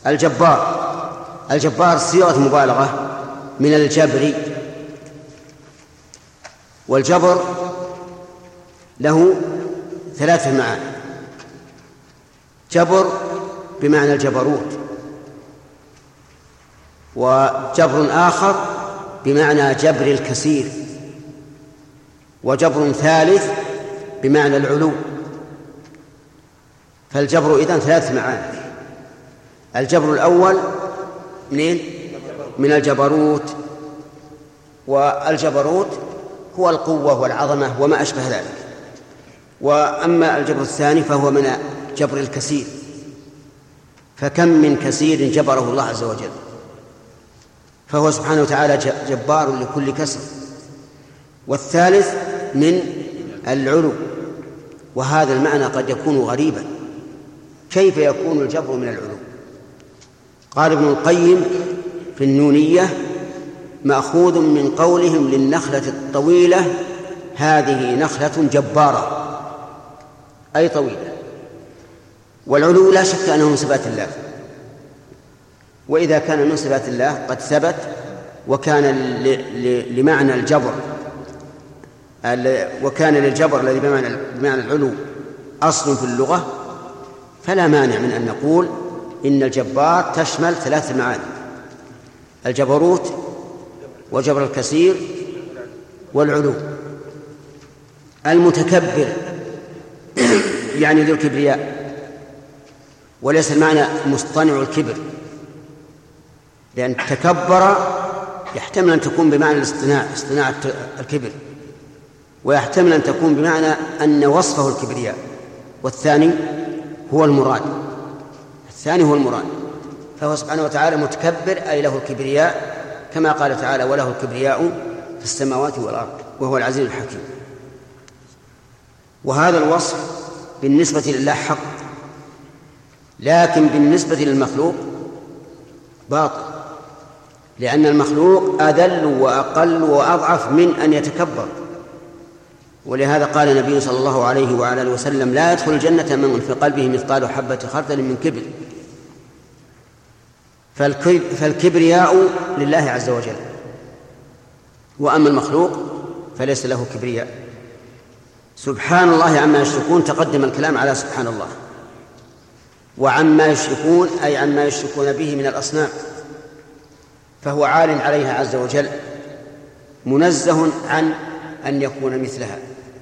الجبار صيغة مبالغة من الجبر، والجبر له 3 معاني: جبر بمعنى الجبروت، وجبر آخر بمعنى جبر الكثير، وجبر ثالث بمعنى العلو. فالجبر إذن 3 معاني. الجبر الأول من الجبروت، والجبروت هو القوة والعظمة وما أشبه ذلك. وأما الجبر الثاني فهو من جبر الكثير، فكم من كثير جبره الله عز وجل، فهو سبحانه وتعالى جبار لكل كسر. والثالث من العلو، وهذا المعنى قد يكون غريبا، كيف يكون الجبر من العلو؟ قال ابن القيم في النونية: مأخوذ من قولهم للنخلة الطويلة هذه نخلة جبارة، أي طويلة. والعلو لا شك أنه من صفات الله، وإذا كان من صفات الله قد ثبت وكان لمعنى الجبر وكان للجبر الذي بمعنى العلو أصل في اللغة، فلا مانع من أن نقول إن الجبار تشمل 3 معاني: الجبروت وجبر الكثير والعلو. المتكبر يعني ذو الكبرياء، وليس المعنى مصطنع الكبر، لأن تكبر يحتمل أن تكون بمعنى اصطناع الكبر، ويحتمل أن تكون بمعنى أن وصفه الكبرياء، والثاني هو المراد. فهو سبحانه وتعالى متكبر أي له الكبرياء، كما قال تعالى: وله الكبرياء في السماوات والأرض وهو العزيز الحكيم. وهذا الوصف بالنسبة لله حق، لكن بالنسبة للمخلوق باطل، لأن المخلوق أذل وأقل وأضعف من أن يتكبر. ولهذا قال النبي صلى الله عليه وعلى آله وسلم: لا يدخل الجنة من في قلبه مثقال حبة خردل من كبر. فالكبرياء لله عز وجل، وأما المخلوق فليس له كبرياء. سبحان الله عما يشركون، تقدم الكلام على سبحان الله. وعما يشركون أي عما يشركون به من الأصنام، فهو عال عليها عز وجل، منزه عن أن يكون مثلها.